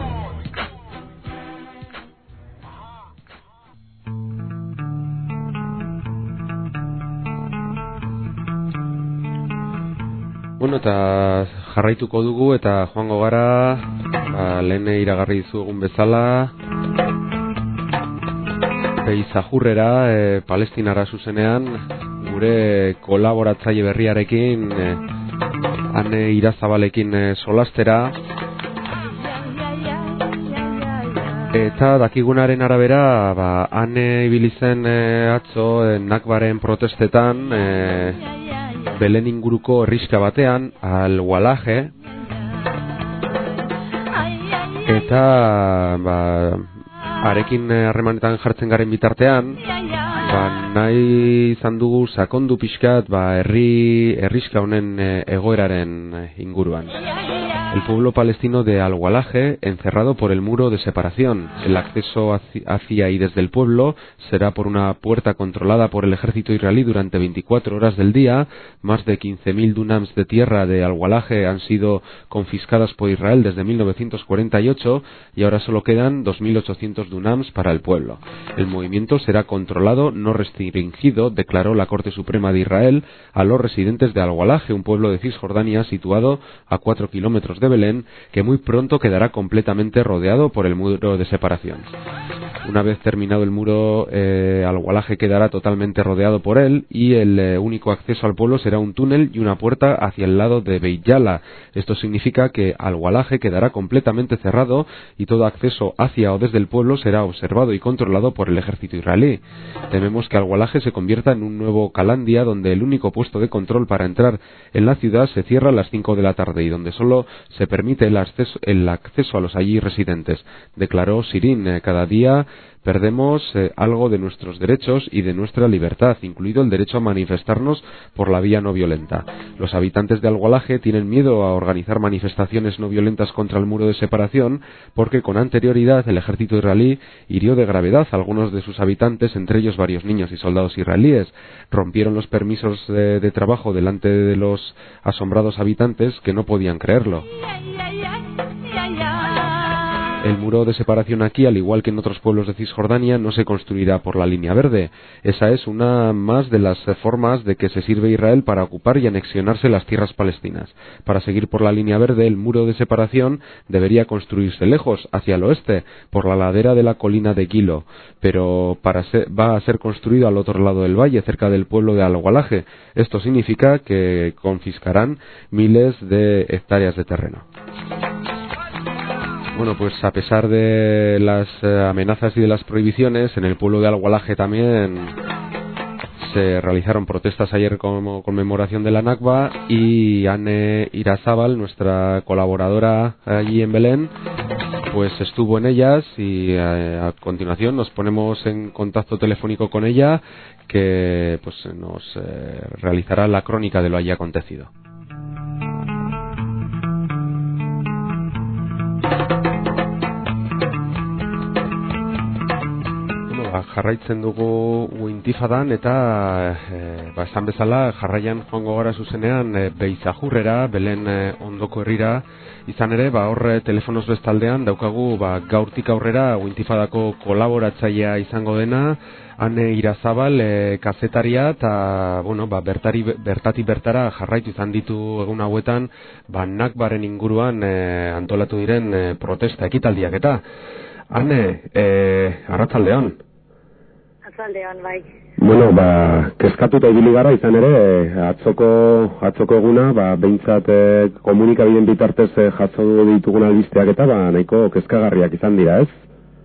Speaker 5: Bueno, eta jarraituko dugu eta joango gara, lehen iragarri dizugun bezala, Beizajurrera, Palestinara zuzenean, gure kolaboratzaile berriarekin, Ane Irazabalekin solastera, eta dakigunaren arabera, Ane ibili zen atzo Nakbaren protestetan, Belen inguruko herriska batean, Al-Walaje, eta arekin harremanetan jartzen garen bitartean, nahi izan dugu sakondu pixkat herriska honen egoeraren inguruan. El pueblo palestino de Al-Walaje, encerrado por el muro de separación. El acceso hacia y desde el pueblo será por una puerta controlada por el ejército israelí durante 24 horas del día. Más de 15.000 dunams de tierra de Al-Walaje han sido confiscadas por Israel desde 1948 y ahora solo quedan 2.800 dunams para el pueblo. El movimiento será controlado, no restringido, declaró la Corte Suprema de Israel a los residentes de Al-Walaje, un pueblo de Cisjordania situado a 4 kilómetros de Belén, que muy pronto quedará completamente rodeado por el muro de separación. Una vez terminado el muro, Al-Walaje quedará totalmente rodeado por él y el único acceso al pueblo será un túnel y una puerta hacia el lado de Beit Yala. Esto significa que Al-Walaje quedará completamente cerrado y todo acceso hacia o desde el pueblo será observado y controlado por el ejército israelí. Tememos que Al-Walaje se convierta en un nuevo Calandia, donde el único puesto de control para entrar en la ciudad se cierra a las 5 de la tarde y donde solo se permite el acceso a los allí residentes, declaró Sirin. Cada día perdemos algo de nuestros derechos y de nuestra libertad, incluido el derecho a manifestarnos por la vía no violenta. Los habitantes de Al-Walaje tienen miedo a organizar manifestaciones no violentas contra el muro de separación porque con anterioridad el ejército israelí hirió de gravedad a algunos de sus habitantes, entre ellos varios niños y soldados israelíes. Rompieron los permisos de trabajo delante de los asombrados habitantes que no podían creerlo. El muro de separación aquí, al igual que en otros pueblos de Cisjordania, no se construirá por la línea verde. Esa es una más de las formas de que se sirve Israel para ocupar y anexionarse las tierras palestinas. Para seguir por la línea verde, el muro de separación debería construirse lejos, hacia el oeste, por la ladera de la colina de Gilo, pero va a ser construido al otro lado del valle, cerca del pueblo de Al-Walaje. Esto significa que confiscarán miles de hectáreas de terreno. Bueno, pues a pesar de las amenazas y de las prohibiciones, en el pueblo de Al-Walaje también se realizaron protestas ayer como conmemoración de la Nakba y Ane Irazabal, nuestra colaboradora allí en Belén, pues estuvo en ellas y a continuación nos ponemos en contacto telefónico con ella, que pues nos realizará la crónica de lo allí acontecido. jarraitzen dugu Uintifadan eta esan bezala jarraian joango gara zuzenean Beizajurrera, Belen ondoko herrira. Izan ere, hor telefonoz bestaldean daukagu gaurtik aurrera Uintifadako kolaboratzailea izango dena, Ane Irazabal kazetaria eta bertatik bertara jarraitu izan ditu egun hauetan Nakbaren inguruan antolatu diren protesta ekitaldiak eta Ane, arratsaldeon.
Speaker 9: Arratsaldeon, bai.
Speaker 5: Bueno, kezkatuta ibili gara izan ere, atzoko eguna, behintzat komunikabideen bitartez jaso ditugun albisteak eta nahiko kezkagarriak izan dira, ez?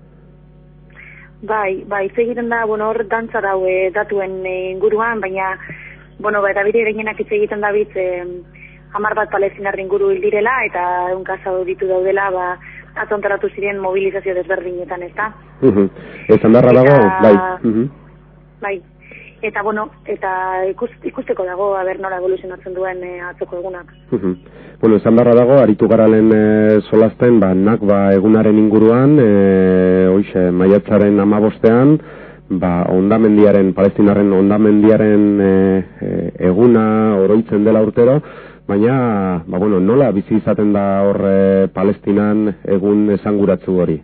Speaker 9: Bai, egiten da, hor dantza daue datuen inguruan, baina, eta bide gehienak hitz egiten da bitz, 10 bat palestinar inguru hil direla, eta egun kasado ditu daudela, atontaratu ziren mobilizazio desberdinetan, ez da?
Speaker 5: Esan darra dago,
Speaker 9: bai. Eta, eta ikusteko dago, nola evoluzionatzen duen atzoko egunak.
Speaker 5: Esan darra dago, aritu gara lehen solasten, Nakba egunaren inguruan, hoxe, maiatzaren 15ean, ondamendiaren, palestinarren ondamendiaren eguna oroitzen dela urtero, baina, nola bizi izaten da hor Palestinan egun esanguratsu hori?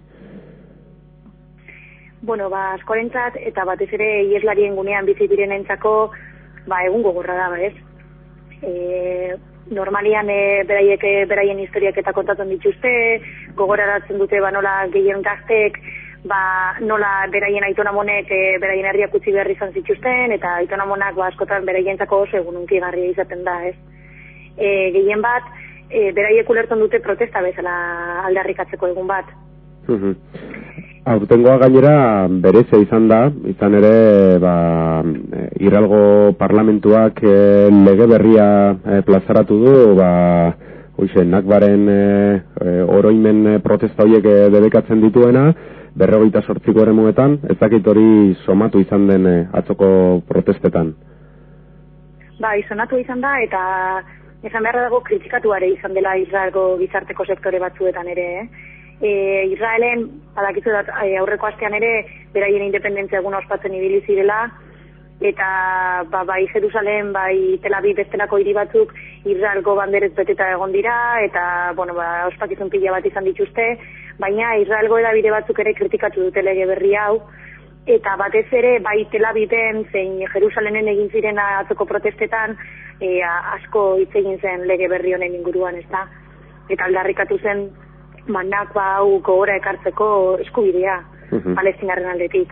Speaker 9: Askorentzat eta batez ere ieslarien gunean bizi direnentzako egun gogorra da, ez? Normalian beraien historiak eta kontatzen dituzte, gogoraratzen dute nola gehien gaztek, nola beraien aitonamonek beraien herriak utzi behar izan zituzten, eta aitonamonak askotan beraientzako oso egun hunkigarria izaten da, ez? Gehien bat, beraiek ulertzen dute protesta bezala aldarrikatzeko egun bat.
Speaker 5: Aurtengoa gainera berezia izan da, izan ere Iralgo parlamentuak lege berria plazaratu du, Nakbaren oroimen protesta horiek debekatzen dituena, 58 eremuetan, ez dakit hori somatu izan den atzoko protestetan.
Speaker 9: Somatu izan da, eta esan beharra dago kritikatuare izan dela Israelgo gizarteko sektore batzuetan ere, Israelen, badakizu da aurreko astean ere, beraien independentzia eguna ospatzen ibili zirela, eta bai Jerusalem, bai Tel Aviv bestelako hiri batzuk Israelgo banderez beteta egon dira, eta ospakizun pila bat izan dituzte, baina Israelgo edabide batzuk ere kritikatu dute lege berri hau, eta batez ere bai Tel Aviven zein Jerusalenen egin ziren atzoko protestetan asko hitz egin zen lege berri honen inguruan, ezta? Eta aldarrikatu zen Nakba hau gogora ekartzeko eskubidea palestinarren aldetik.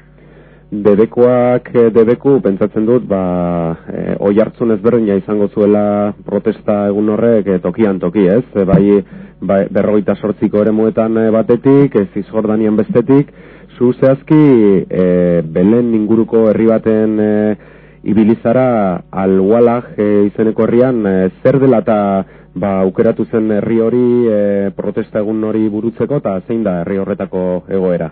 Speaker 5: Debeku, pentsatzen dut, oihartzun ezberdina izango zuela protesta egun horrek tokian toki, ez? Bai 58 eremuetan batetik, Zisjordanian bestetik, zu zehazki Belen inguruko herri baten ibilizara Al-Walah izeneko herrian, zer dela eta aukeratu zen herri hori protesta egun hori burutzeko, eta zein da herri horretako egoera?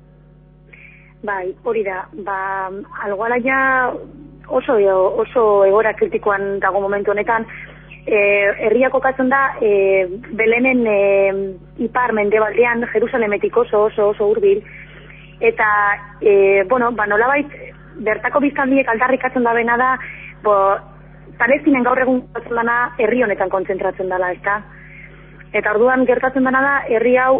Speaker 9: Hori da, Al-Walah ja oso egora kritikoan dago momentu honetan, herriak kokatzen da Belenen ipar mendebaldean, Jerusalemetik oso hurbil, eta nolabait bertako biztandiek aldarrikatzen da bena da, Palestinen gaur egun gertatzen dana herri honetan kontzentratzen dela, ezta? Eta orduan gertatzen dana da, herri hau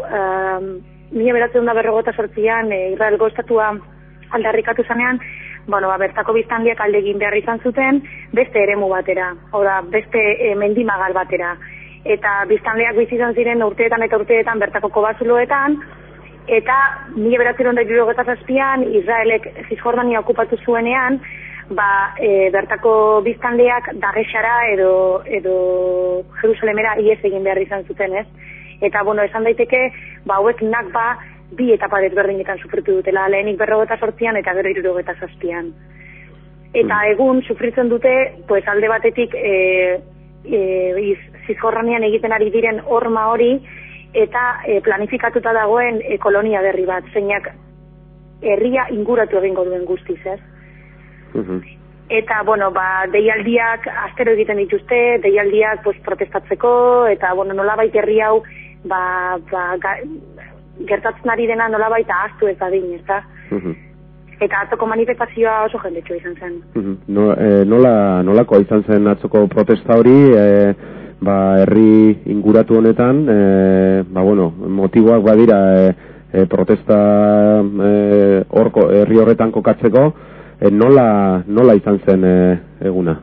Speaker 9: 1948an Israelgo estatua aldarrikatu zanean, bertako biztandiek alde egin behar izan zuten beste eremu batera, beste mendimagal batera. Eta biztanleak bizi izan ziren urteetan bertako kobazuloetan, eta 1967an Israelek Zisjordania okupatu zuenean, bertako biztanleak Dagesara edo Jerusalemera ihes egin behar izan zuten, ez? Eta, esan daiteke, hauek Nakba bi etapa desberdinetan sufritu dutela, lehenik 58an eta gero 67an. Eta egun sufritzen dute, alde batetik Zisjordanian egiten ari diren horma hori, eta planifikatuta dagoen kolonia berri bat, zeinak herria inguratu egingo duen guztiz, ez? Eta, deialdiak astero egiten dituzte, deialdiak protestatzeko, eta, nolabait herri hau, gertatzen ari dena nolabait ahaztu ez adin, ezta? Eta atzoko manifestazioa oso jendetxo izan zen.
Speaker 5: Nolakoa izan zen atzoko protesta hori, herri inguratu honetan, motiboak badira protesta herri horretan kokatzeko, nola izan zen eguna?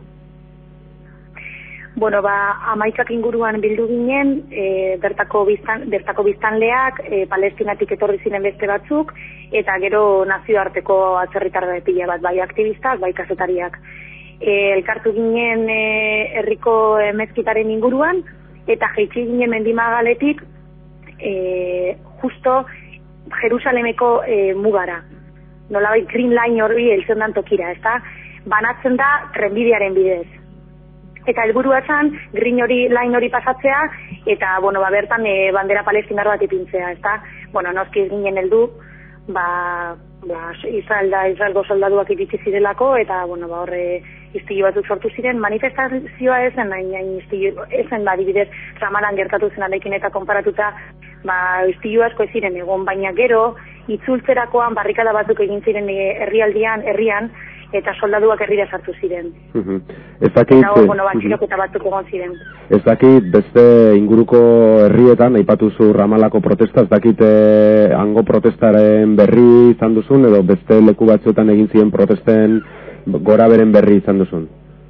Speaker 9: Bueno, 11 inguruan bildu ginen, bertako biztanleak, Palestinatik etorri ziren beste batzuk, eta gero nazioarteko atzerritar pila bat, bai aktivistak, bai kazetariak. Elkartu ginen herriko mezkitaren inguruan, eta jaitsi ginen Mendimagaletik, justo Jerusalemeko mugara. Nolabait Green Line hori heltzen dan tokira, ezta? Banatzen da trenbidearen bidez. Eta helburua zen Green Line hori pasatzea, eta bertan bandera palestinar bat ipintzea, ezta? Noski ginen heldu, Israelgo soldaduak iritsi zirelako, eta horre istilu batzuk sortu ziren. Manifestazioa ezen, ezen adibidez Ramadan gertatu zen alekin eta konparatuta, istilu asko ez ziren egon, baina gero itzultzerakoan barrikada batzuk egin ziren herrian, eta soldaduak herrira sartu ziren. Eta txiloketa batzuk egon ziren.
Speaker 5: Ez dakit, beste inguruko herrietan, aipatuzu Ramalako protesta, ez dakit hango protestaren berri izan duzun, edo beste leku batzuetan egin ziren protesten gora beren berri izan duzun?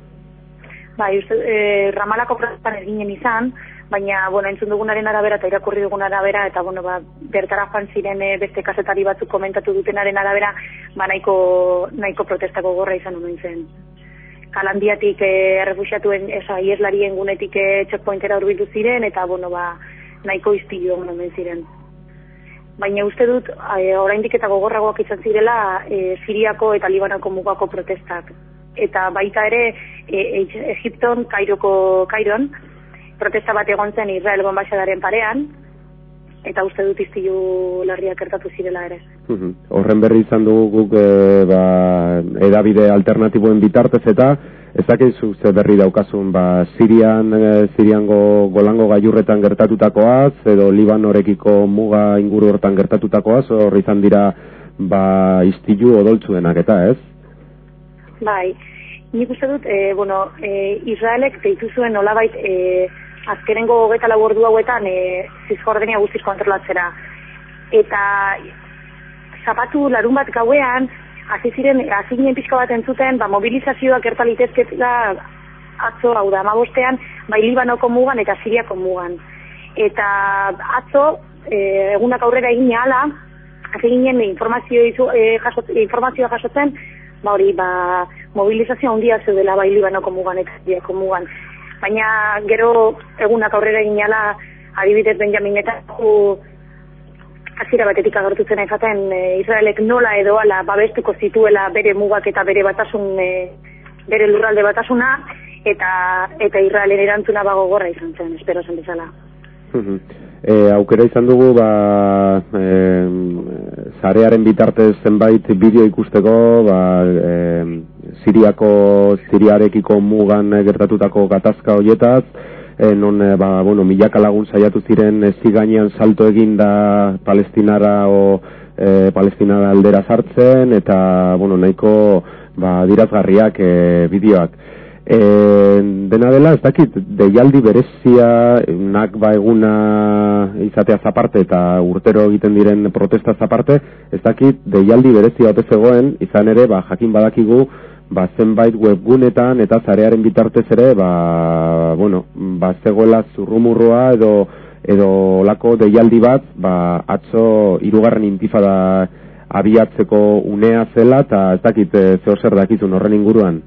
Speaker 9: Ramalako protestan eginen izan, baina, entzun dugunaren arabera eta irakurri dugun arabera, eta, bertara joan ziren beste kazetari batzuk komentatu dutenaren arabera, nahiko protestako gorra izan omen zen. Kalandiatik errefuxiatuen, ieslarien gunetik checkpointera hurbildu ziren, eta, nahiko istilu omen ziren. Baina uste dut, oraindik eta gogorragoak izan zirela, Siriako eta Libanoko mugako protestak. Eta baita ere, Egipton, Kairon, protesta bat egon zen Israelgo enbaxadaren parean, eta uste dut istilu larriak gertatu zirela ere.
Speaker 5: Horren berri izan dugu guk edabide alternatiboen bitartez, eta ez dakizu ze berri daukazun Siriango Golango gailurretan gertatutakoaz, edo Libanorekiko muga inguru hortan gertatutakoaz, hor izan dira istilu odoltzuenak eta ez?
Speaker 9: Bai, nik uste dut, Israelek deitu zuen nolabait azkenengo 24 ordu hauetan Zizjordania guztiz kontrolatzera. Eta zapatu larun bat gauean, hasi ginen pixka bat entzuten, mobilizazioak gerta litezketela atzo, hau da, 15ean, Libanoko mugan eta Siriako mugan. Eta atzo, egunak aurrera egin ahala, hasi ginen informazioa jasotzen, mobilizazioa handia zeudela Libanoko mugan eta Siriako mugan. Baina gero egunak aurrera egin ahala, adibidez Benjamin Netanyahu hasiera batetik agertu zen esaten Israelek nola edo ala babestuko zituela bere mugak eta bere batasun, bere lurralde batasuna, eta Israelen erantzuna gogorra izan zen, espero zen bezala.
Speaker 5: Aukera izan dugu sarearen bitartez zenbait bideo ikusteko Siriarekiko mugan gertatutako gatazka hoietaz, non milaka lagun saiatu ziren zigainean salto egin da Palestinara aldera sartzen, eta nahiko dirazgarriak bideoak. Dena dela, ez dakit, deialdi berezia Nakba eguna izateaz aparte eta urtero egiten diren protestaz aparte, ez dakit, deialdi berezia ote zegoen, izan ere, jakin badakigu, zenbait webgunetan eta zarearen bitartez ere, zegoela zurrumurroa edo lako deialdi bat, atzo 3. intifada abiatzeko unea zela, eta ez dakit, zeo zer dakizun horren inguruan?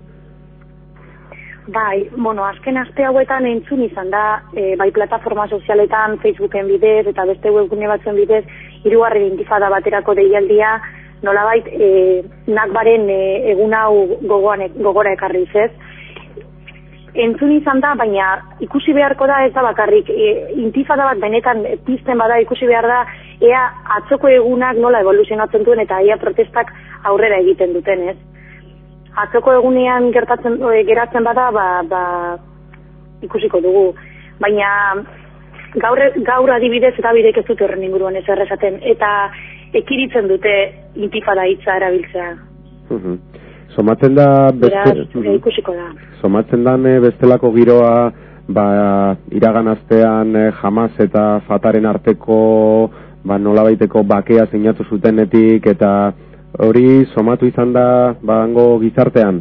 Speaker 9: Azken aste hauetan entzun izan da, plataforma sozialetan, Facebooken bidez eta beste webgune batzuen bidez, 3. intifada baterako deialdia, nolabait Nakbaren egun hau gogora ekarriz, ez? Entzun izan da, baina ikusi beharko da ez da bakarrik, intifada bat benetan pizten bada ikusi behar da, ea atzoko egunak nola evoluzionatzen duen eta ea protestak aurrera egiten duten, ez? Atzoko egunean geratzen bada, ikusiko dugu. Baina gaur adibidez eta bidek ez dut horren inguruan ez errezaten. Eta ekiritzen dute intifada hitza erabiltzea.
Speaker 5: Somatzen da
Speaker 9: ikusiko da.
Speaker 5: Somatzen da bestelako giroa iragan astean Hamas eta Fataren arteko nolabaiteko bakea sinatu zutenetik eta hori somatu izan da hango gizartean?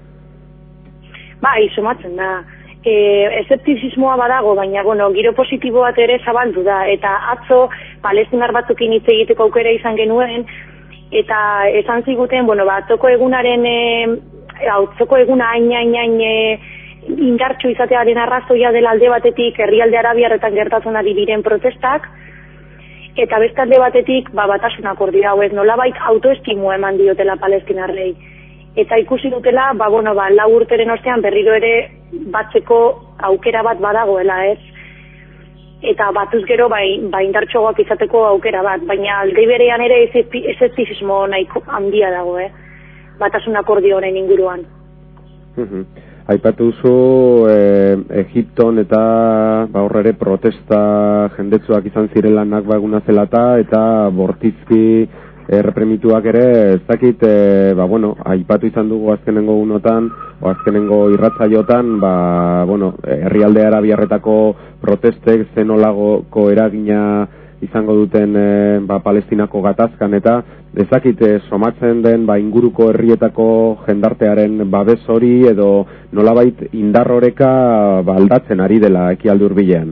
Speaker 9: Bai, somatzen da. Eszeptizismoa badago, baina giro positibo bat ere zabaldu da, eta atzo palestinar batzukin hitz egiteko aukera izan genuen, eta esan ziguten, atzoko egunaren, atzoko eguna hain indartsu izatearen arrazoia dela alde batetik herrialde arabiarretan gertatzen ari diren protestak, eta beste alde batetik batasun akordio hauek nolabait autoestimua eman diotela palestinarrei. Eta ikusi dutela, 4 urteren ostean berriro ere batzeko aukera bat badagoela, ez? Eta batuz gero indartsoagoak izateko aukera bat, baina alde berean ere eszeptizismo nahiko handia dago, batasun akordio honen inguruan.
Speaker 5: Aipatu zu Egipton eta horre protesta jendetsuak izan zirela Nakba eguna zelata eta bortizki repremituak ere, ez dakit, aipatu izan dugu azkenengo unotan, azkenengo irratzaiotan, herrialde arabiarretako protestek zenolagoko eragina izango duten Palestinako gatazkan eta ez dakit somatzen den inguruko herrietako jendartearen babes hori edo nolabait indar oreka aldatzen ari dela ekialde hurbilean.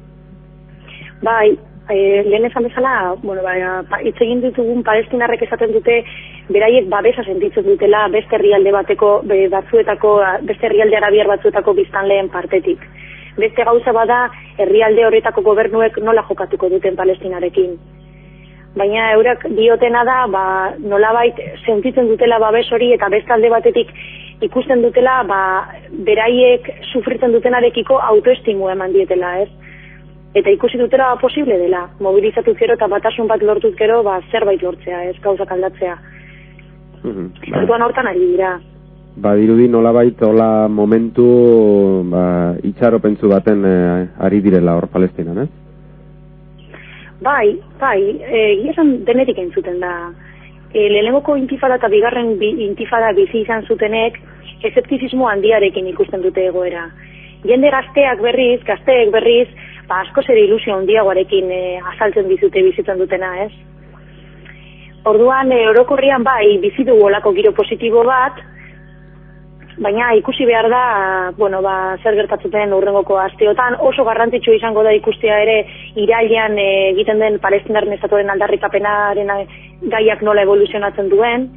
Speaker 9: Bai, lehen esan bezala, hitz egin ditugun palestinarrek esaten dute beraiek babesa sentitzen dutela beste herrialde beste herrialde arabiar batzuetako biztanleen partetik. Beste gauza bada herrialde horretako gobernuek nola jokatuko duten Palestinarekin. Baina eurak diotena da, nolabait sentitzen dutela babes hori eta beste alde batetik ikusten dutela, beraiek sufritzen dutenarekiko autoestimu eman dietela, ez? Eta ikusi dutela posible dela, mobilizatu gero eta batasun bat lortuz gero, zerbait lortzea, ez gauzak aldatzea. Zertuan hortan ari dira.
Speaker 5: Dirudi nolabait hola momentu itxaropentzu baten ari direla hor Palestinan, ez?
Speaker 9: Bai, esan denetik entzuten da. Lehenengoko intifada eta bigarren intifada bizi izan zutenek eszeptizismo handiarekin ikusten dute egoera. Jende gazteek berriz, askoz ere ilusio handiagoarekin azaltzen dizute bizitzen dutena, ez? Orduan, orokorrian bizi dugu olako giro positibo bat, baina ikusi behar da, zer gertatzen urrengoko asteotan, oso garrantzitsua izango da ikustea ere irailean egiten den palestinarren estatuaren aldarrikapenaren gaiak nola evoluzionatzen duen,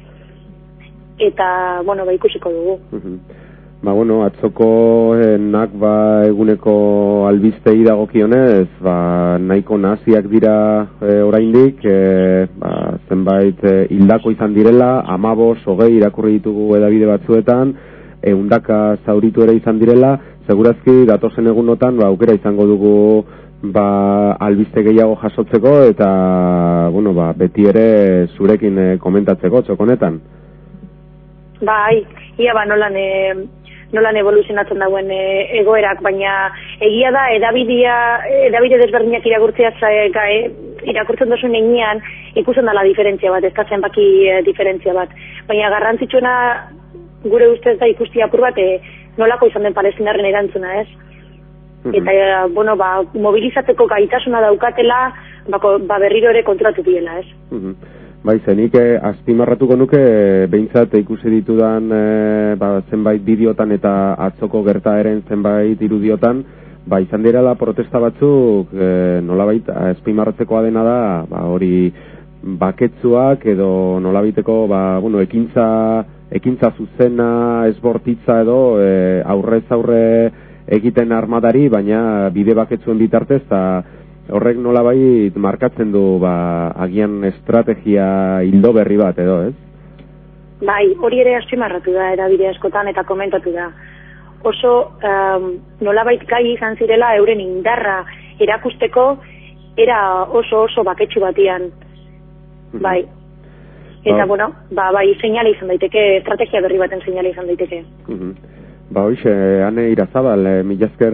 Speaker 9: eta, ikusiko dugu.
Speaker 5: Atzoko Nakba eguneko albistei dagokionez, nahiko naziak dira oraindik, zenbait hildako izan direla, 15-20 irakurri ditugu edabide batzuetan, 100 zauritu ere izan direla, segurazki datozen egunotan aukera izango dugu albiste gehiago jasotzeko eta beti ere zurekin komentatzeko txokonetan.
Speaker 9: Ia nolan evoluzionatzen dauen egoerak, baina egia da edabide desberdinak irakurtzen dozun egian ikusten dela diferentzia bat, ez da zenbaki diferentzia bat. Baina garrantzitsuena gure ustez da ikusti apur bat nolako izan den palestinarren erantzuna, ez? Eta, mobilizatzeko gaitasuna daukatela, berriro ere kontratu diela, ez?
Speaker 5: Zenik azpimarratuko nuke behintzat ikusi ditudan zenbait bideotan eta atzoko gertaeren zenbait irudiotan izan direla protesta batzuk nolabait azpimarratzekoa dena da hori baketzuak edo nolabaiteko ekintza zuzena esbortitza edo aurrez aurre egiten armadari, baina bide baketzuen bitartez eta horrek nolabait markatzen du agian estrategia hildo berri bat edo, ez?
Speaker 9: Hori ere azpimarratu da edabide askotan eta komentatu da. Oso nolabait gai izan zirela euren indarra erakusteko era oso baketsu batian. Eta seinale izan daiteke, estrategia berri baten seinale izan daiteke.
Speaker 5: Hoxe, Ane Irazabal, milazker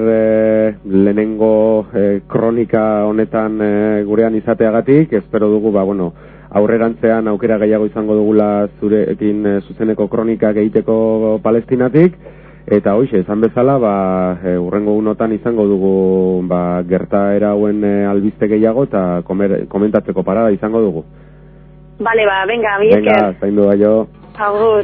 Speaker 5: lehenengo kronika honetan gurean izateagatik, espero dugu, aurrerantzean aukera gehiago izango dugula zurekin zuzeneko kronikak egiteko Palestinatik, eta hoxe, esan bezala, urrengo unotan izango dugu gertaera hauen albiste gehiago eta komentatzeko parada izango dugu.
Speaker 9: Vale, venga, mi esker.
Speaker 5: Venga, zaindu da jo.
Speaker 9: Agur.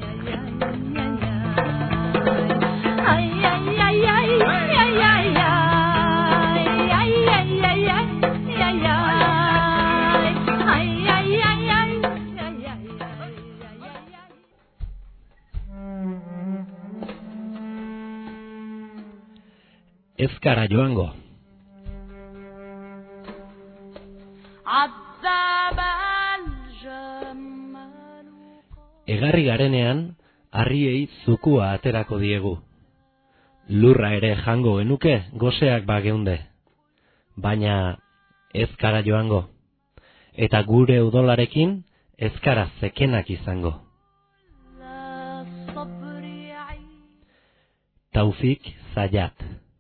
Speaker 10: Ez gara joango. Egarri garenean, harriei zukua aterako diegu. Lurra ere jango genuke goseak bageunde. Baina ez gara joango. Eta gure udolarekin ez gara zekenak izango. Taufik Zayat.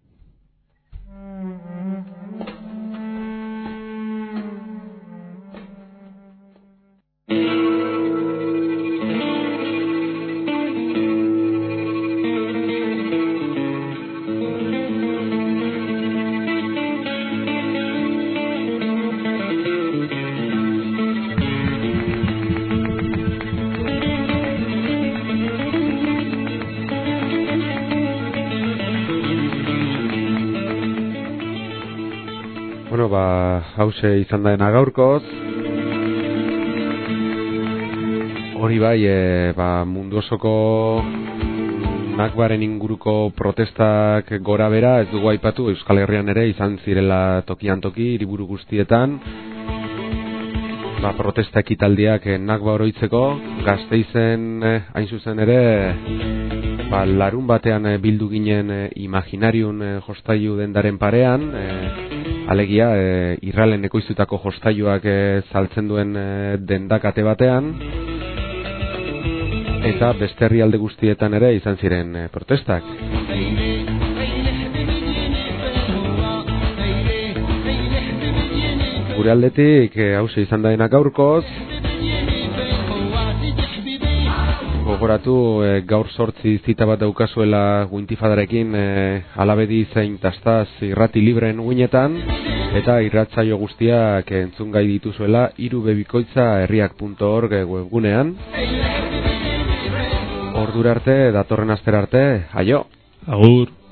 Speaker 5: Hauxe izan daena gaurkoz. Hori bai, mundu osoko Nakbaren inguruko protestak gora bera, ez dugu aipatu, Euskal Herrian ere izan zirela tokian toki, hiriburu guztietan. Protesta ekitaldiak Nakba oroitzeko, Gasteizen hain zuzen ere, larun batean bildu ginen Imaginarium jostailu dendaren parean, alegia, Irralen ekoiztutako jostailuak saltzen duen dendakate batean, eta beste herrialde guztietan ere izan ziren protestak. Gure aldetik, hause izan daena gaurkoz, gogoratu gaur 8 zita bat daukazuela Guintifadarekin Alabedi zein Tastaz irrati libreen uinetan, eta irratsaio guztiak entzungai dituzuela 3bebikoitza.herriak.org webgunean. Ordura arte, datorren astera arte, aio!
Speaker 1: Agur!